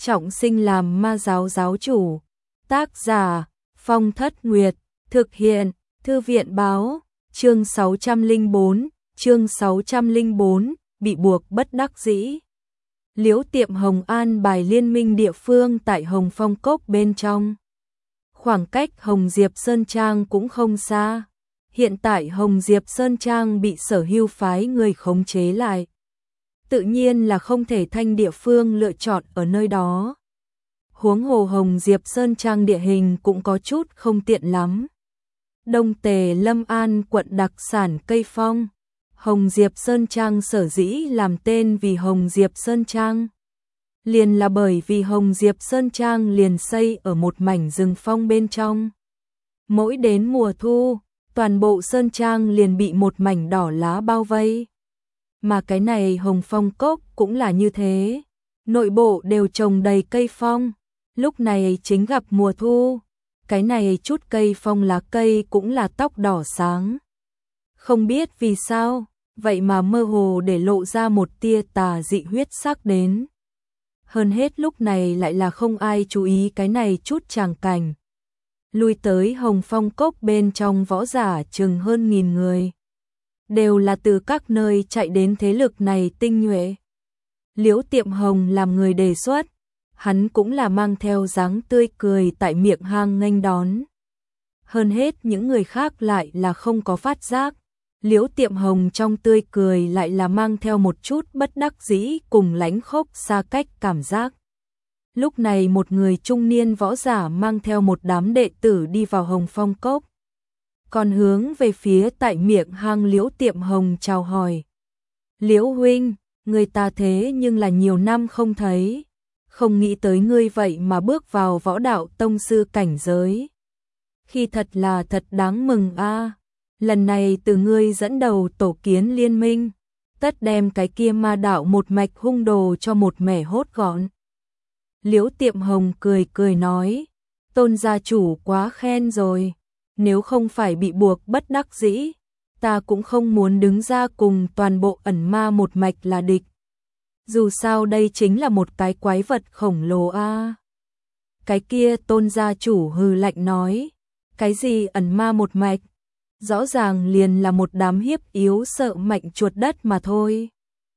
trọng sinh làm ma giáo giáo chủ. Tác giả Phong Thất Nguyệt, thực hiện Thư viện báo, chương 604, bị buộc bất đắc dĩ. Liễu Tiệm Hồng an bài liên minh địa phương tại Hồng Phong Cốc bên trong. Khoảng cách Hồng Diệp Sơn Trang cũng không xa. Hiện tại Hồng Diệp Sơn Trang bị Sở Hưu phái người khống chế lại. Tự nhiên là không thể thanh địa phương lựa chọn ở nơi đó. Huống hồ Hồng Diệp Sơn Trang địa hình cũng có chút không tiện lắm. Đông Tề Lâm An quận đặc sản cây phong. Hồng Diệp Sơn Trang sở dĩ làm tên vì Hồng Diệp Sơn Trang. Liền là bởi vì Hồng Diệp Sơn Trang liền xây ở một mảnh rừng phong bên trong. Mỗi đến mùa thu, toàn bộ Sơn Trang liền bị một mảnh đỏ lá bao vây. Mà cái này Hồng Phong Cốc cũng là như thế. Nội bộ đều trồng đầy cây phong. Lúc này chính gặp mùa thu. Cái này chút cây phong lá cây cũng là tóc đỏ sáng. Không biết vì sao, vậy mà mơ hồ để lộ ra một tia tà dị huyết sắc đến. Hơn hết lúc này lại là không ai chú ý cái này chút tràng cảnh. Lui tới Hồng Phong Cốc bên trong võ giả chừng hơn 1000 người. Đều là từ các nơi chạy đến thế lực này tinh nhuệ. Liễu Tiệm Hồng làm người đề xuất, hắn cũng là mang theo dáng tươi cười tại miệng hang nghênh đón. Hơn hết những người khác lại là không có phát giác. Liễu Tiệm Hồng trong tươi cười lại là mang theo một chút bất đắc dĩ cùng lãnh khốc xa cách cảm giác. Lúc này một người trung niên võ giả mang theo một đám đệ tử đi vào Hồng Phong Cốc. Còn hướng về phía tại miệng hang Liễu Tiệm Hồng chào hỏi. Liễu huynh, người ta thế nhưng là nhiều năm không thấy. Không nghĩ tới ngươi vậy mà bước vào võ đạo tông sư cảnh giới. Khi thật là thật đáng mừng a. Lần này từ ngươi dẫn đầu tổ kiến liên minh, tất đem cái kia ma đạo một mạch hung đồ cho một mẻ hốt gọn. Liễu Tiệm Hồng cười cười nói, Tôn gia chủ quá khen rồi, nếu không phải bị buộc bất đắc dĩ, ta cũng không muốn đứng ra cùng toàn bộ ẩn ma một mạch là địch. Dù sao đây chính là một cái quái vật khổng lồ a. Cái kia Tôn gia chủ hừ lạnh nói, cái gì ẩn ma một mạch? Rõ ràng liền là một đám hiếp yếu sợ mạnh chuột đất mà thôi.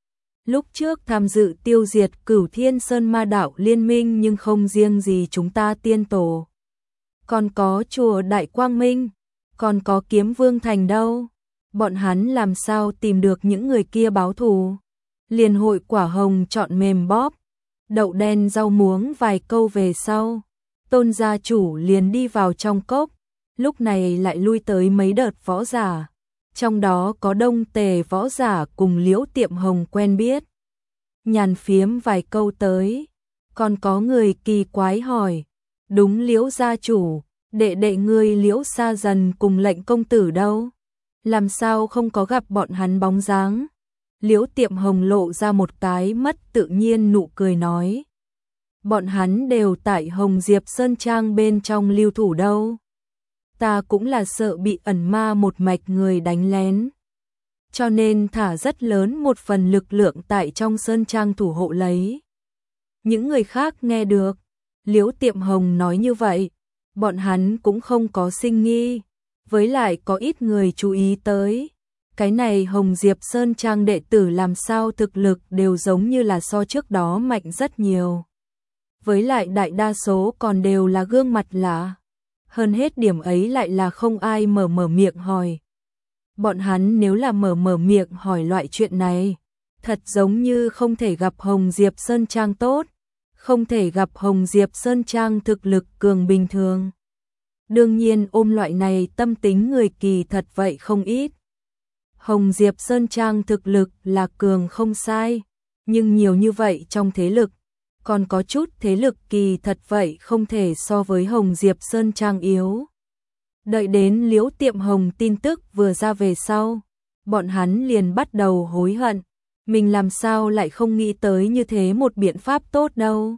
Lúc trước tham dự tiêu diệt Cửu Thiên Sơn ma đạo liên minh nhưng không riêng gì chúng ta tiên tổ. Còn có chùa Đại Quang Minh, còn có Kiếm Vương Thành đâu. Bọn hắn làm sao tìm được những người kia báo thù. Liền hội quả hồng chọn mềm bóp, đậu đen rau muống vài câu về sau. Tôn gia chủ liền đi vào trong cốc. Lúc này lại lui tới mấy đợt võ giả, trong đó có Đông Tề võ giả cùng Liễu Tiệm Hồng quen biết. Nhàn phiếm vài câu tới, còn có người kỳ quái hỏi, đúng Liễu gia chủ, đệ đệ ngươi Liễu Sa Dần cùng Lệnh công tử đâu? Làm sao không có gặp bọn hắn bóng dáng? Liễu Tiệm Hồng lộ ra một cái mất tự nhiên nụ cười nói, bọn hắn đều tại Hồng Diệp Sơn Trang bên trong lưu thủ đâu. Ta cũng là sợ bị ẩn ma một mạch người đánh lén. Cho nên thả rất lớn một phần lực lượng tại trong Sơn Trang thủ hộ lấy. Những người khác nghe được, Liễu Tiệm Hồng nói như vậy, bọn hắn cũng không có sinh nghi. Với lại có ít người chú ý tới. Cái này Hồng Diệp Sơn Trang đệ tử làm sao thực lực đều giống như là so trước đó mạnh rất nhiều. Với lại đại đa số còn đều là gương mặt lạ. Hơn hết điểm ấy lại là không ai mở miệng hỏi. Bọn hắn nếu là mở miệng hỏi loại chuyện này, thật giống như không thể gặp Hồng Diệp Sơn Trang tốt, không thể gặp Hồng Diệp Sơn Trang thực lực cường bình thường. Đương nhiên ôm loại này tâm tính người kỳ thật vậy không ít. Hồng Diệp Sơn Trang thực lực là cường không sai, nhưng nhiều như vậy trong thế lực, còn có chút thế lực kỳ thật vậy không thể so với Hồng Diệp Sơn Trang yếu. Đợi đến Liễu Tiệm Hồng tin tức vừa ra về sau, bọn hắn liền bắt đầu hối hận, mình làm sao lại không nghĩ tới như thế một biện pháp tốt đâu.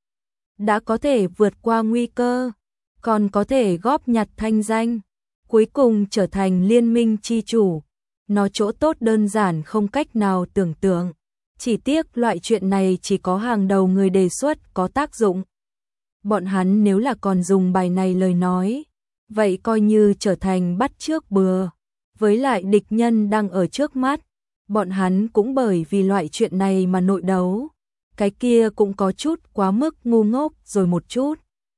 Đã có thể vượt qua nguy cơ, còn có thể góp nhặt thanh danh, cuối cùng trở thành liên minh chi chủ, nó chỗ tốt đơn giản không cách nào tưởng tượng. Chỉ tiếc loại chuyện này chỉ có hàng đầu người đề xuất có tác dụng. Bọn hắn nếu là còn dùng bài này lời nói, vậy coi như trở thành bắt chước bừa. Với lại địch nhân đang ở trước mắt, bọn hắn cũng bởi vì loại chuyện này mà nội đấu. Cái kia cũng có chút quá mức ngu ngốc rồi một chút.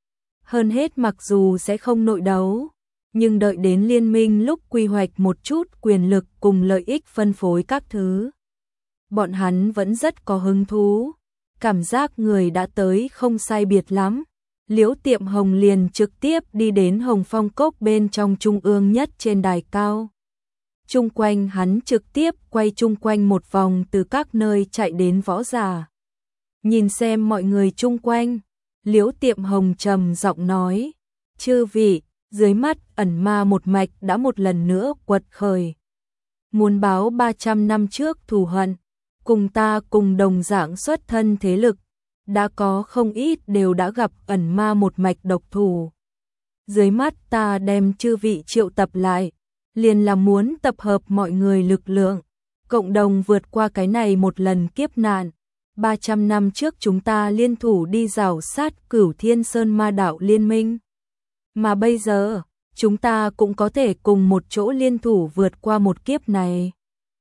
Hơn hết mặc dù sẽ không nội đấu, nhưng đợi đến liên minh lúc quy hoạch một chút quyền lực cùng lợi ích phân phối các thứ. Bọn hắn vẫn rất có hứng thú, cảm giác người đã tới không sai biệt lắm. Liễu Tiệm Hồng liền trực tiếp đi đến Hồng Phong Cốc bên trong trung ương nhất trên đài cao. Chung quanh hắn trực tiếp quay chung quanh một vòng từ các nơi chạy đến võ giả. Nhìn xem mọi người chung quanh, Liễu Tiệm Hồng trầm giọng nói, chư vị, dưới mắt ẩn ma một mạch đã một lần nữa quật khởi. Muốn báo 300 năm trước thù hận, cùng ta cùng đồng dạng xuất thân thế lực, đã có không ít đều đã gặp ẩn ma một mạch độc thủ. Dưới mắt ta đem chư vị triệu tập lại, liền là muốn tập hợp mọi người lực lượng, cộng đồng vượt qua cái này một lần kiếp nạn. 300 năm trước chúng ta liên thủ đi rào sát Cửu Thiên Sơn Ma Đạo Liên Minh. Mà bây giờ, chúng ta cũng có thể cùng một chỗ liên thủ vượt qua một kiếp này.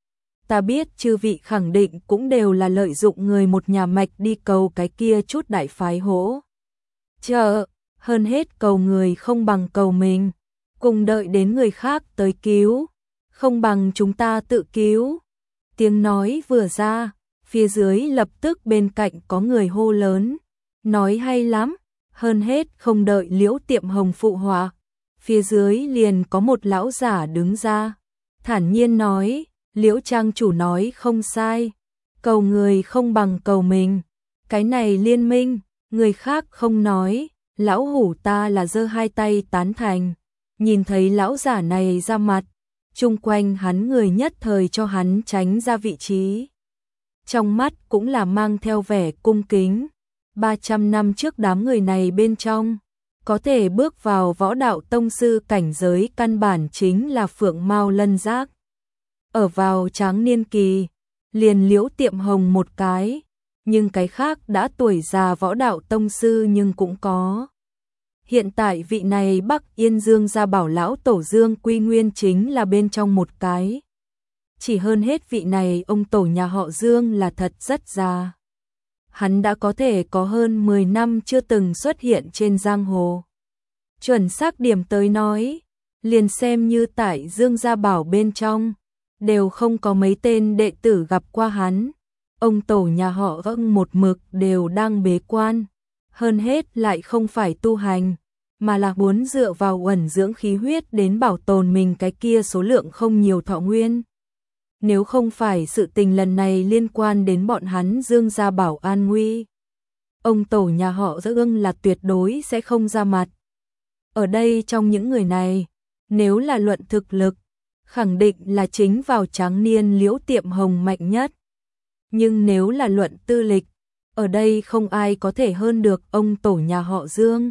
Ta biết chư vị khẳng định cũng đều là lợi dụng người một nhà mạch đi cầu cái kia chút đại phái hỗ trợ, hơn hết cầu người không bằng cầu mình, cùng đợi đến người khác tới cứu, không bằng chúng ta tự cứu. Tiếng nói vừa ra, phía dưới lập tức bên cạnh có người hô lớn, nói hay lắm, hơn hết không đợi Liễu Tiệm Hồng phụ họa, phía dưới liền có một lão giả đứng ra, thản nhiên nói, Liễu trang chủ nói không sai, cầu người không bằng cầu mình, cái này liên minh, người khác không nói, lão hủ ta là giơ hai tay tán thành. Nhìn thấy lão giả này ra mặt, chung quanh hắn người nhất thời cho hắn tránh ra vị trí. Trong mắt cũng là mang theo vẻ cung kính. 300 năm trước đám người này bên trong, có thể bước vào võ đạo tông sư cảnh giới căn bản chính là Phượng Mao Lân Giác. Ở vào tráng niên kỳ, liền Liễu Tiệm Hồng một cái, nhưng cái khác đã tuổi già võ đạo tông sư nhưng cũng có. Hiện tại vị này Bắc Yên Dương gia bảo lão tổ Dương Quy Nguyên chính là bên trong một cái. Chỉ hơn hết vị này ông tổ nhà họ Dương là thật rất già. Hắn đã có thể có hơn 10 năm chưa từng xuất hiện trên giang hồ. Chuẩn xác điểm tới nói, liền xem như tại Dương gia bảo bên trong, đều không có mấy tên đệ tử gặp qua hắn. Ông tổ nhà họ Ưng một mực đều đang bế quan, hơn hết lại không phải tu hành, mà là muốn dựa vào ẩn dưỡng khí huyết đến bảo tồn mình cái kia số lượng không nhiều thọ nguyên. Nếu không phải sự tình lần này liên quan đến bọn hắn Dương gia bảo an nguy, ông tổ nhà họ Dương là tuyệt đối sẽ không ra mặt. Ở đây trong những người này, nếu là luận thực lực, khẳng định là chính vào tráng niên Liễu Tiệm Hồng mạnh nhất. Nhưng nếu là luận tư lịch, ở đây không ai có thể hơn được ông tổ nhà họ Dương.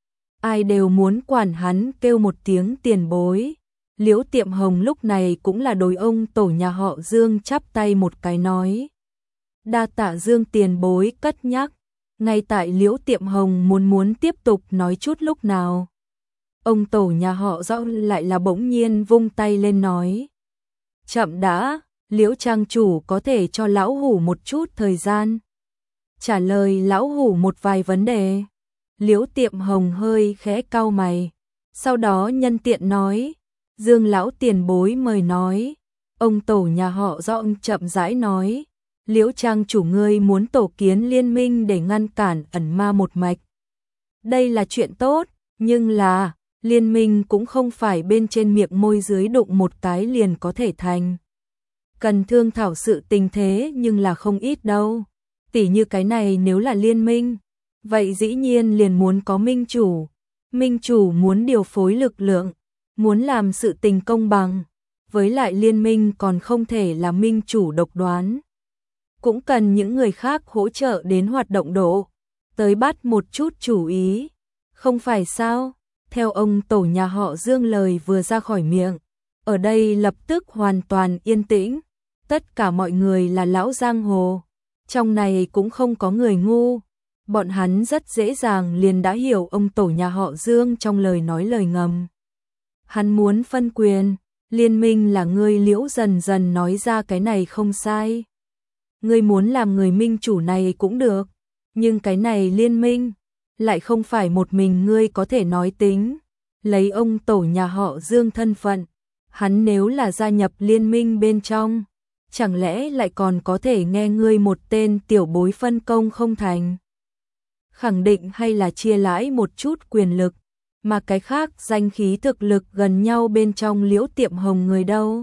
Ai đều muốn quản hắn kêu một tiếng tiền bối. Liễu Tiệm Hồng lúc này cũng là đối ông tổ nhà họ Dương chắp tay một cái nói. Đa tạ Dương tiền bối cất nhắc. Ngay tại Liễu Tiệm Hồng muốn tiếp tục nói chút lúc nào, ông tổ nhà họ rõ lại là bỗng nhiên vung tay lên nói. Chậm đã, Liễu trang chủ có thể cho lão hủ một chút thời gian trả lời lão hủ một vài vấn đề. Liễu Tiệm Hồng hơi khẽ cau mày, sau đó nhân tiện nói, Dương lão tiền bối mời nói. Ông tổ nhà họ rõ chậm rãi nói, Liễu trang chủ ngươi muốn tổ kiến liên minh để ngăn cản ẩn ma một mạch. Đây là chuyện tốt, nhưng là, liên minh cũng không phải bên trên miệng môi dưới đụng một cái liền có thể thành. Cần thương thảo sự tình thế nhưng là không ít đâu. Tỉ như cái này nếu là liên minh, vậy dĩ nhiên liền muốn có minh chủ. Minh chủ muốn điều phối lực lượng, muốn làm sự tình công bằng. Với lại liên minh còn không thể là minh chủ độc đoán. Cũng cần những người khác hỗ trợ đến hoạt động độ, tới bắt một chút chủ ý. Không phải sao? Theo ông tổ nhà họ Dương lời vừa ra khỏi miệng, ở đây lập tức hoàn toàn yên tĩnh. Tất cả mọi người là lão giang hồ, Trong này cũng không có người ngu, bọn hắn rất dễ dàng liền đã hiểu ông tổ nhà họ Dương trong lời nói lời ngầm. Hắn muốn phân quyền, liên minh là ngươi. Liễu dần dần nói ra cái này không sai. Ngươi muốn làm người minh chủ này cũng được, nhưng cái này liên minh lại không phải một mình ngươi có thể nói tính. Lấy ông tổ nhà họ Dương thân phận, hắn nếu là gia nhập liên minh bên trong, chẳng lẽ lại còn có thể nghe ngươi một tên tiểu bối phân công không thành? Khẳng định hay là chia lãi một chút quyền lực, mà cái khác danh khí thực lực gần nhau bên trong Liễu Tiệm Hồng người đâu?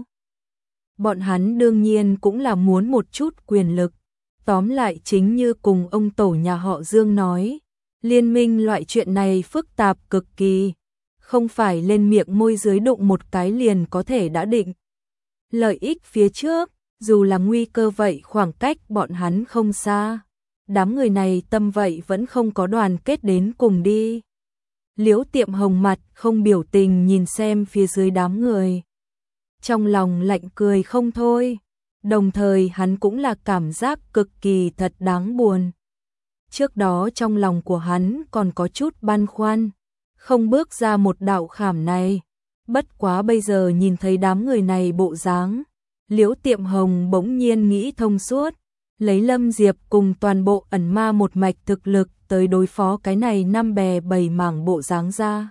Bọn hắn đương nhiên cũng là muốn một chút quyền lực. Tóm lại chính như cùng ông tổ nhà họ Dương nói, liên minh loại chuyện này phức tạp cực kỳ, không phải lên miệng môi dưới đụng một cái liền có thể đã định. Lợi ích phía trước, dù là nguy cơ vậy khoảng cách bọn hắn không xa. Đám người này tâm vậy vẫn không có đoàn kết đến cùng đi. Liễu Tiệm Hồng mặt không biểu tình nhìn xem phía dưới đám người. Trong lòng lạnh cười không thôi, đồng thời hắn cũng là cảm giác cực kỳ thật đáng buồn. Trước đó trong lòng của hắn còn có chút băn khoăn, không bước ra một đạo khảm này. Bất quá bây giờ nhìn thấy đám người này bộ dáng, Liễu Tiệm Hồng bỗng nhiên nghĩ thông suốt, lấy Lâm Diệp cùng toàn bộ ẩn ma một mạch thực lực tới đối phó cái này năm bè bảy mảng bộ dáng ra.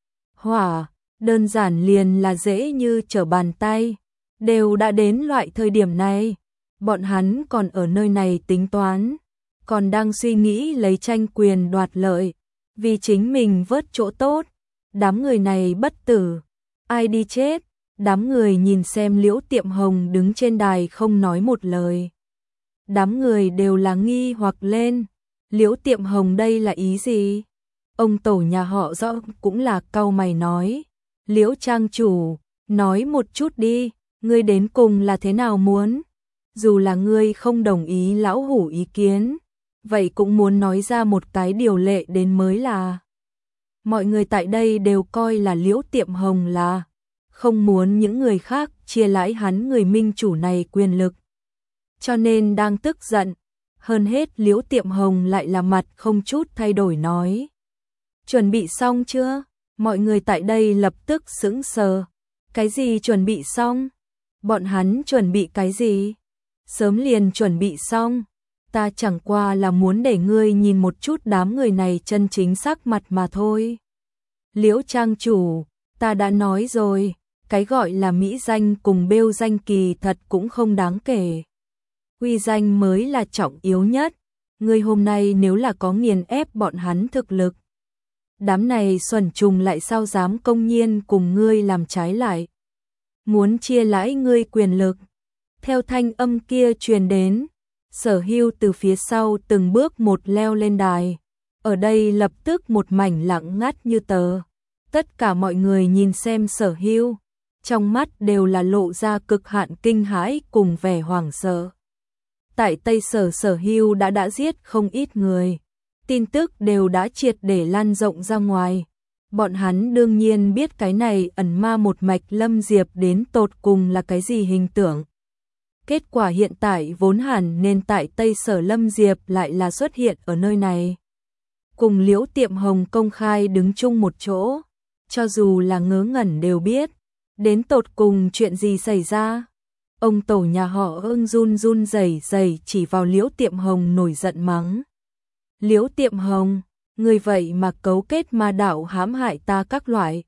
Hỏa, đơn giản liền là dễ như trở bàn tay, đều đã đến loại thời điểm này, bọn hắn còn ở nơi này tính toán, còn đang suy nghĩ lấy tranh quyền đoạt lợi, vì chính mình vớt chỗ tốt, đám người này bất tử, ai đi chết. Đám người nhìn xem Liễu Tiệm Hồng đứng trên đài không nói một lời. Đám người đều là nghi hoặc lên, Liễu Tiệm Hồng đây là ý gì? Ông tổ nhà họ rõ cũng là cau mày nói, Liễu trang chủ, nói một chút đi, ngươi đến cùng là thế nào muốn? Dù là ngươi không đồng ý lão hủ ý kiến, vậy cũng muốn nói ra một cái điều lệ đến mới là. Mọi người tại đây đều coi là Liễu Tiệm Hồng là không muốn những người khác chia lãi hắn người minh chủ này quyền lực. Cho nên đang tức giận, hơn hết Liễu Tiệm Hồng lại là mặt không chút thay đổi nói. Chuẩn bị xong chưa? Mọi người tại đây lập tức sững sờ. Cái gì chuẩn bị xong? Bọn hắn chuẩn bị cái gì? Sớm liền chuẩn bị xong. Ta chẳng qua là muốn để ngươi nhìn một chút đám người này chân chính sắc mặt mà thôi. Liễu trang chủ, ta đã nói rồi, cái gọi là mỹ danh cùng bêu danh kỳ thật cũng không đáng kể. Uy danh mới là trọng yếu nhất. Ngươi hôm nay nếu là có nghiền ép bọn hắn thực lực, đám này xuẩn trùng lại sao dám công nhiên cùng ngươi làm trái lại. Muốn chia lãi ngươi quyền lực. Theo thanh âm kia truyền đến, Sở Hưu từ phía sau từng bước một leo lên đài. Ở đây lập tức một mảnh lặng ngắt như tờ. Tất cả mọi người nhìn xem Sở Hưu, trong mắt đều là lộ ra cực hạn kinh hãi cùng vẻ hoảng sợ. Tại Tây Sở, Sở Hưu đã giết không ít người. Tin tức đều đã triệt để lan rộng ra ngoài. Bọn hắn đương nhiên biết cái này ẩn ma một mạch Lâm Diệp đến tột cùng là cái gì hình tượng. Kết quả hiện tại vốn hẳn nên tại Tây Sở Lâm Diệp lại là xuất hiện ở nơi này. Cùng Liễu Tiệm Hồng công khai đứng chung một chỗ, cho dù là ngớ ngẩn đều biết, đến tột cùng chuyện gì xảy ra. Ông tổ nhà họ Ưng run run rẩy rẩy chỉ vào Liễu Tiệm Hồng nổi giận mắng. Liễu Tiệm Hồng, người vậy mà cấu kết ma đạo hãm hại ta các loại.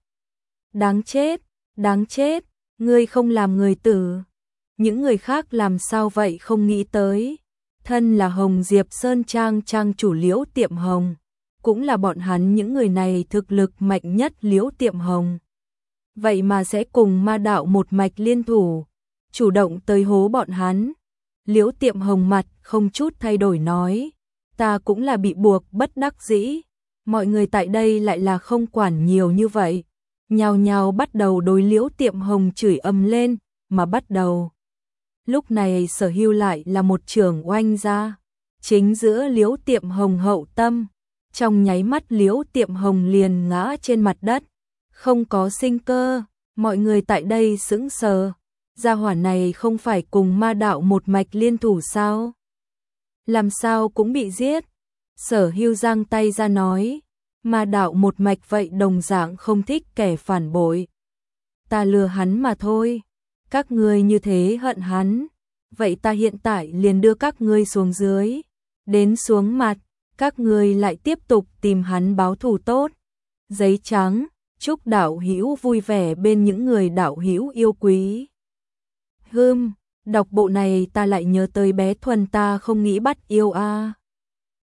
Đáng chết, ngươi không làm người tử. Những người khác làm sao vậy không nghĩ tới. Thân là Hồng Diệp Sơn Trang trang chủ Liễu Tiệm Hồng, cũng là bọn hắn những người này thực lực mạnh nhất Liễu Tiệm Hồng. Vậy mà sẽ cùng ma đạo một mạch liên thủ, chủ động tới hố bọn hắn. Liễu Tiệm Hồng mặt không chút thay đổi nói, ta cũng là bị buộc bất đắc dĩ. Mọi người tại đây lại là không quản nhiều như vậy, nhao nhao bắt đầu đối Liễu Tiệm Hồng chửi ầm lên, mà bắt đầu. Lúc này Sở Hưu lại là một trường oanh ra, chính giữa Liễu Tiệm Hồng hậu tâm. Trong nháy mắt Liễu Tiệm Hồng liền ngã trên mặt đất, không có sinh cơ. Mọi người tại đây sững sờ, gia hỏa này không phải cùng ma đạo một mạch liên thủ sao? làm sao cũng bị giết. Sở Hưu giang tay ra nói, ma đạo một mạch vậy đồng dạng không thích kẻ phản bội. Ta lừa hắn mà thôi, các ngươi như thế hận hắn, vậy ta hiện tại liền đưa các ngươi xuống dưới, đến xuống mặt, các ngươi lại tiếp tục tìm hắn báo thù tốt. Giấy trắng, chúc đạo hữu vui vẻ bên những người đạo hữu yêu quý. Đọc bộ này ta lại nhớ tới bé Thuần ta không nghĩ bắt yêu a.